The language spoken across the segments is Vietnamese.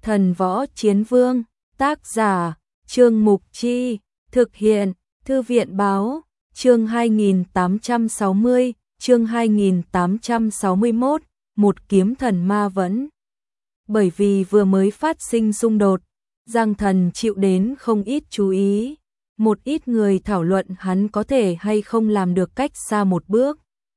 Thần Võ Chiến Vương, tác giả, Trương Mục Chi, thực hiện, Thư viện Báo, chương 2860, chương 2861, một kiếm thần ma vẫn. Bởi vì vừa mới phát sinh xung đột, Giang Thần chịu đến không ít chú ý, một ít người thảo luận hắn có thể hay không làm được cách xa một bước.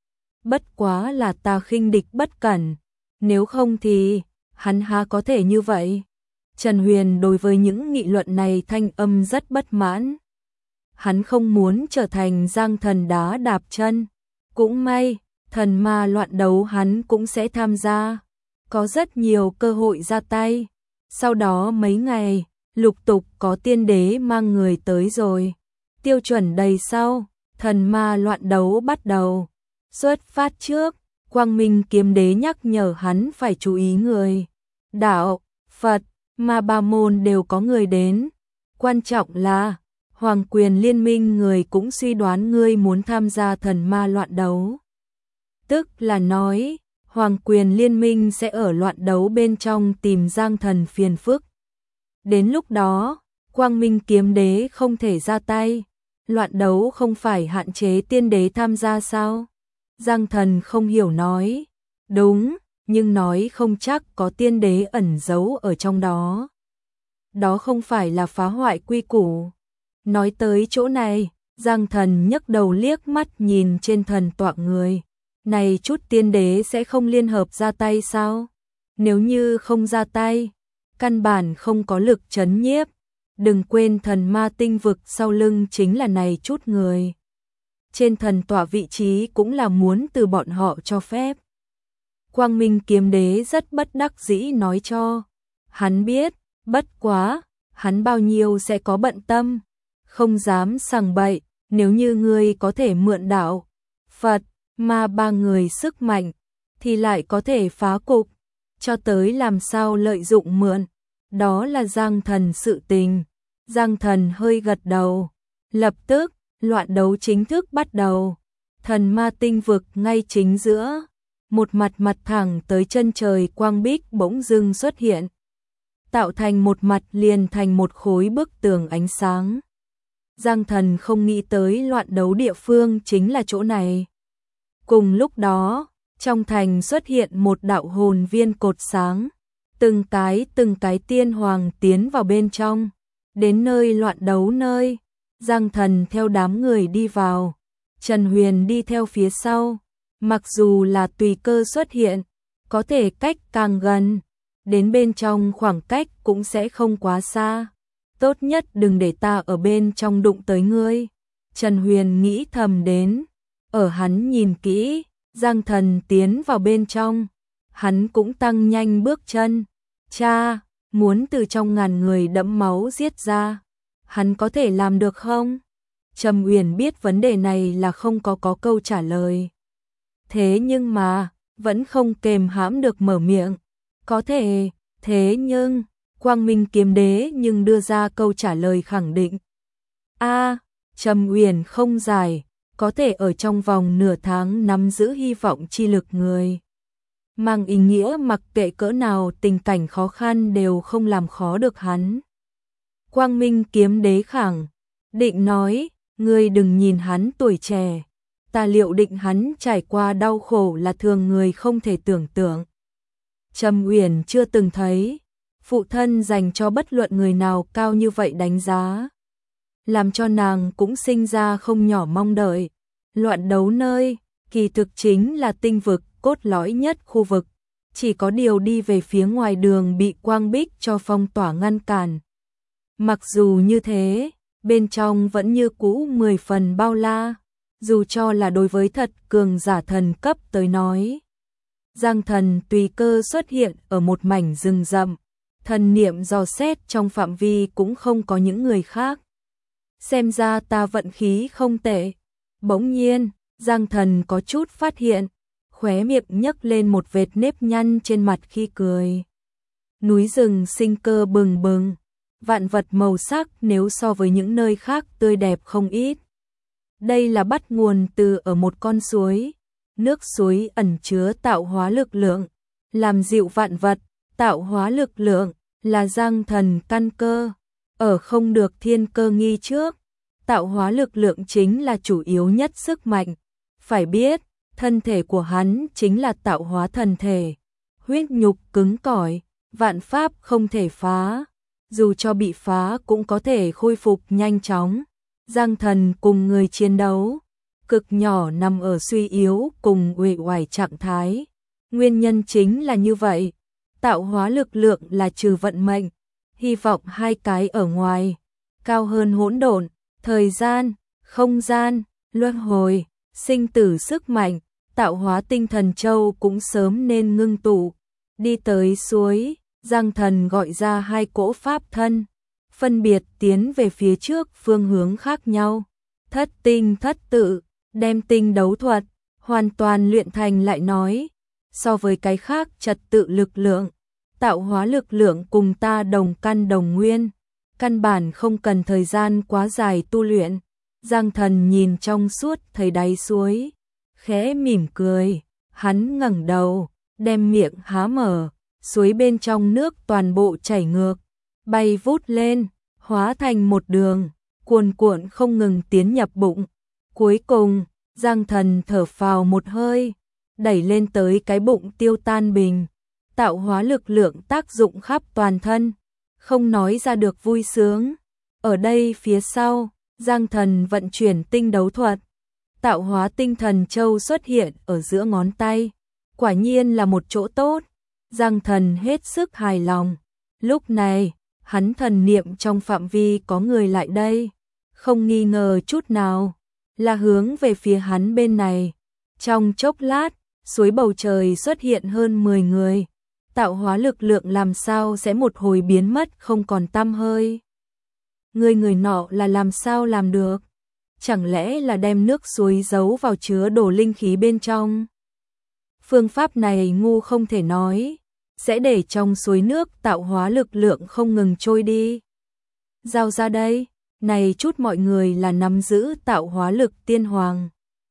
Bất quá là ta khinh địch bất cẩn, nếu không thì hắn há có thể như vậy. Trần Huyền đối với những nghị luận này thanh âm rất bất mãn. Hắn không muốn trở thành Giang Thần đá đạp chân. Cũng may, thần ma loạn đấu hắn cũng sẽ tham gia. Có rất nhiều cơ hội ra tay. Sau đó mấy ngày, lục tục có tiên đế mang người tới rồi. Tiêu chuẩn đầy sau, thần ma loạn đấu bắt đầu. Xuất phát trước, Quang Minh kiếm đế nhắc nhở hắn phải chú ý người. Đạo, Phật, Ma ba môn đều có người đến. Quan trọng là, Hoàng quyền liên minh người cũng suy đoán ngươi muốn tham gia thần ma loạn đấu. Tức là nói, Hoàng quyền liên minh sẽ ở loạn đấu bên trong tìm Giang Thần phiền phức. Đến lúc đó, Quang Minh kiếm đế không thể ra tay. Loạn đấu không phải hạn chế tiên đế tham gia sao? Giang Thần không hiểu nói. Đúng, nhưng nói không chắc có tiên đế ẩn giấu ở trong đó. Đó không phải là phá hoại quy củ. Nói tới chỗ này, Giang Thần nhấc đầu liếc mắt nhìn trên thần tọa người. Này chút tiên đế sẽ không liên hợp ra tay sao? Nếu như không ra tay, căn bản không có lực trấn nhiếp. Đừng quên thần ma tinh vực sau lưng chính là này chút người. Trên thần tọa vị trí cũng là muốn từ bọn họ cho phép. Quang Minh kiếm đế rất bất đắc dĩ nói cho. Hắn biết, bất quá, hắn bao nhiêu sẽ có bận tâm. Không dám sằng bậy, nếu như ngươi có thể mượn đạo, Phật, Ma ba người sức mạnh, thì lại có thể phá cục. Cho tới làm sao lợi dụng mượn, đó là Giang Thần sự tình. Giang Thần hơi gật đầu. Lập tức, loạn đấu chính thức bắt đầu. Thần ma tinh vực ngay chính giữa. Một mặt thẳng tới chân trời quang bích bỗng dưng xuất hiện. Tạo thành một mặt liền thành một khối bức tường ánh sáng. Giang Thần không nghĩ tới loạn đấu địa phương chính là chỗ này. Cùng lúc đó, trong thành xuất hiện một đạo hồn viên cột sáng. Từng cái tiên hoàng tiến vào bên trong. Đến nơi loạn đấu nơi, Giang Thần theo đám người đi vào. Trần Huyền đi theo phía sau. Mặc dù là tùy cơ xuất hiện, có thể cách càng gần, đến bên trong khoảng cách cũng sẽ không quá xa. Tốt nhất đừng để ta ở bên trong đụng tới ngươi. Trần Huyền nghĩ thầm đến. Ở hắn nhìn kỹ, Giang Thần tiến vào bên trong. Hắn cũng tăng nhanh bước chân. Cha, muốn từ trong ngàn người đẫm máu giết ra. Hắn có thể làm được không? Trầm Uyển biết vấn đề này là không có câu trả lời. Thế nhưng mà, vẫn không kềm hãm được mở miệng. Có thể, thế nhưng, Quang Minh kiếm đế nhưng đưa ra câu trả lời khẳng định. Trầm Uyển không giải, có thể ở trong vòng nửa tháng nắm giữ hy vọng chi lực người. Mang ý nghĩa mặc kệ cỡ nào tình cảnh khó khăn đều không làm khó được hắn. Quang Minh kiếm đế khẳng định nói, ngươi đừng nhìn hắn tuổi trẻ. Ta liệu định hắn trải qua đau khổ là thường người không thể tưởng tượng. Trầm Uyển chưa từng thấy phụ thân dành cho bất luận người nào cao như vậy đánh giá. Làm cho nàng cũng sinh ra không nhỏ mong đợi. Loạn đấu nơi, kỳ thực chính là tinh vực cốt lõi nhất khu vực. Chỉ có điều đi về phía ngoài đường bị quang bích cho phong tỏa ngăn cản. Mặc dù như thế, bên trong vẫn như cũ 10 phần bao la. Dù cho là đối với thật cường giả thần cấp tới nói. Giang Thần tùy cơ xuất hiện ở một mảnh rừng rậm. Thần niệm dò xét trong phạm vi cũng không có những người khác. Xem ra ta vận khí không tệ. Bỗng nhiên, Giang Thần có chút phát hiện. Khóe miệng nhấc lên một vệt nếp nhăn trên mặt khi cười. Núi rừng sinh cơ bừng bừng. Vạn vật màu sắc nếu so với những nơi khác tươi đẹp không ít. Đây là bắt nguồn từ ở một con suối. Nước suối ẩn chứa tạo hóa lực lượng, làm dịu vạn vật, tạo hóa lực lượng, là Giang Thần căn cơ, ở không được thiên cơ nghi trước, tạo hóa lực lượng chính là chủ yếu nhất sức mạnh. Phải biết, thân thể của hắn chính là tạo hóa thần thể, huyết nhục cứng cỏi, vạn pháp không thể phá, dù cho bị phá cũng có thể khôi phục nhanh chóng. Giang Thần cùng người chiến đấu, cực nhỏ nằm ở suy yếu cùng uể oải trạng thái. Nguyên nhân chính là như vậy, tạo hóa lực lượng là trừ vận mệnh, hy vọng hai cái ở ngoài, cao hơn hỗn độn, thời gian, không gian, luân hồi, sinh tử sức mạnh, tạo hóa tinh thần châu cũng sớm nên ngưng tụ. Đi tới suối, Giang Thần gọi ra hai cỗ pháp thân, phân biệt tiến về phía trước phương hướng khác nhau. Thất tinh thất tự, đem tinh đấu thuật hoàn toàn luyện thành lại nói, so với cái khác trật tự lực lượng, tạo hóa lực lượng cùng ta đồng căn đồng nguyên, căn bản không cần thời gian quá dài tu luyện. Giang Thần nhìn trong suốt thấy đáy suối, khẽ mỉm cười, hắn ngẩng đầu, đem miệng há mở, suối bên trong nước toàn bộ chảy ngược, bay vút lên, hóa thành một đường, cuồn cuộn không ngừng tiến nhập bụng. Cuối cùng, Giang Thần thở phào một hơi, đẩy lên tới cái bụng tiêu tan bình, tạo hóa lực lượng tác dụng khắp toàn thân, không nói ra được vui sướng. Ở đây phía sau, Giang Thần vận chuyển tinh đấu thuật, tạo hóa tinh thần châu xuất hiện ở giữa ngón tay, quả nhiên là một chỗ tốt. Giang Thần hết sức hài lòng. Lúc này, hắn thần niệm trong phạm vi có người lại đây, không nghi ngờ chút nào, là hướng về phía hắn bên này. Trong chốc lát, suối bầu trời xuất hiện hơn 10 người, tạo hóa lực lượng làm sao sẽ một hồi biến mất không còn tăm hơi. Người nọ là làm sao làm được? Chẳng lẽ là đem nước suối giấu vào chứa đồ linh khí bên trong? Phương pháp này ngu không thể nói, sẽ để trong suối nước tạo hóa lực lượng không ngừng trôi đi. Giao ra đây, này chút mọi người là nắm giữ tạo hóa lực tiên hoàng.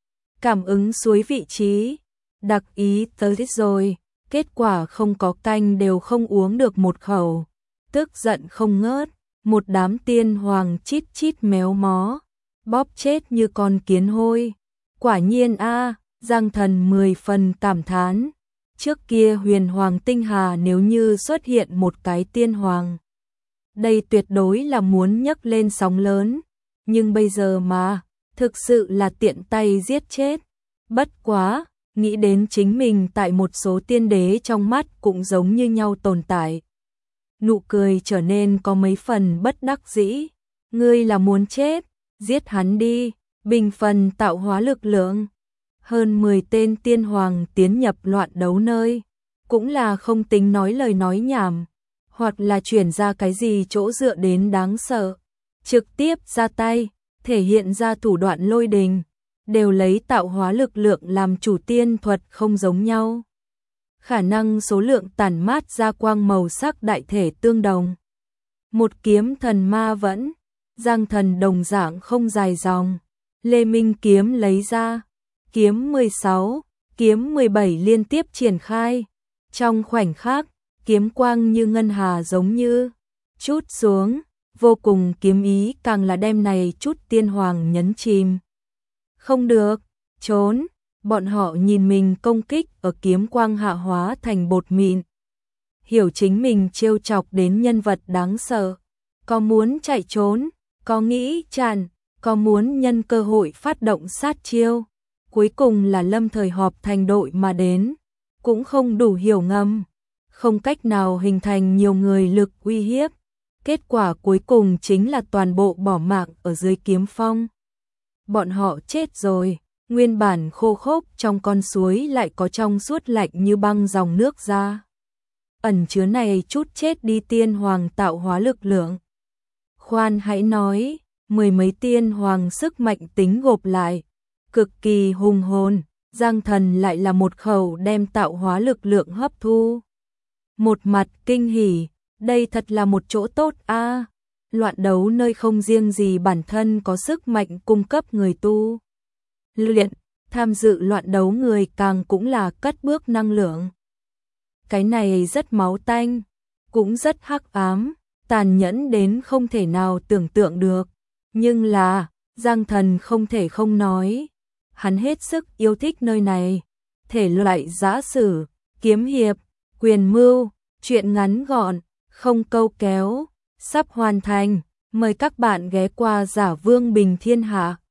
Cảm ứng suối vị trí, đặc ý tới rồi, kết quả không có canh đều không uống được một khẩu, tức giận không ngớt, một đám tiên hoàng chít chít méo mó, bóp chết như con kiến hôi. Quả nhiên a, Giang Thần 10 phần cảm thán. Trước kia Huyền Hoàng Tinh Hà nếu như xuất hiện một cái tiên hoàng, đây tuyệt đối là muốn nhấc lên sóng lớn, nhưng bây giờ mà, thực sự là tiện tay giết chết. Bất quá, nghĩ đến chính mình tại một số tiên đế trong mắt cũng giống như nhau tồn tại. Nụ cười trở nên có mấy phần bất đắc dĩ. Ngươi là muốn chết, giết hắn đi, bình phần tạo hóa lực lượng. Hơn 10 tên tiên hoàng tiến nhập loạn đấu nơi, cũng là không tính nói lời nói nhảm, hoặc là chuyển ra cái gì chỗ dựa đến đáng sợ, trực tiếp ra tay, thể hiện ra thủ đoạn lôi đình, đều lấy tạo hóa lực lượng làm chủ tiên thuật không giống nhau. Khả năng số lượng tản mát ra quang màu sắc đại thể tương đồng. Một kiếm thần ma vẫn, Giang Thần đồng dạng không dài dòng, Lê Minh kiếm lấy ra, kiếm 16, kiếm 17 liên tiếp triển khai. Trong khoảnh khắc, kiếm quang như ngân hà giống như chút xuống, vô cùng kiếm ý càng là đem này chút tiên hoàng nhấn chìm. Không được, trốn, bọn họ nhìn mình công kích ở kiếm quang hạ hóa thành bột mịn. Hiểu chính mình trêu chọc đến nhân vật đáng sợ, có muốn chạy trốn, có nghĩ tràn, có muốn nhân cơ hội phát động sát chiêu. Cuối cùng là lâm thời họp thành đội mà đến, cũng không đủ hiểu ngầm, không cách nào hình thành nhiều người lực uy hiếp. Kết quả cuối cùng chính là toàn bộ bỏ mạng ở dưới kiếm phong. Bọn họ chết rồi, nguyên bản khô khốc trong con suối lại có trong suốt lạnh như băng dòng nước ra. Ẩn chứa này chút chết đi tiên hoàng tạo hóa lực lượng. Khoan hãy nói, 10 mấy tiên hoàng sức mạnh tính gộp lại, cực kỳ hùng hồn, Giang Thần lại là một khẩu đem tạo hóa lực lượng hấp thu. Một mặt kinh hỉ, đây thật là một chỗ tốt a. Loạn đấu nơi không riêng gì bản thân có sức mạnh cung cấp người tu luyện, tham dự loạn đấu người càng cũng là cất bước năng lượng. Cái này rất máu tanh, cũng rất hắc ám, tàn nhẫn đến không thể nào tưởng tượng được. Nhưng là, Giang Thần không thể không nói. Hắn hết sức yêu thích nơi này. Thể loại giã sử, kiếm hiệp, quyền mưu, truyện ngắn gọn, không câu kéo, sắp hoàn thành. Mời các bạn ghé qua Giả Vương Bình Thiên Hạ.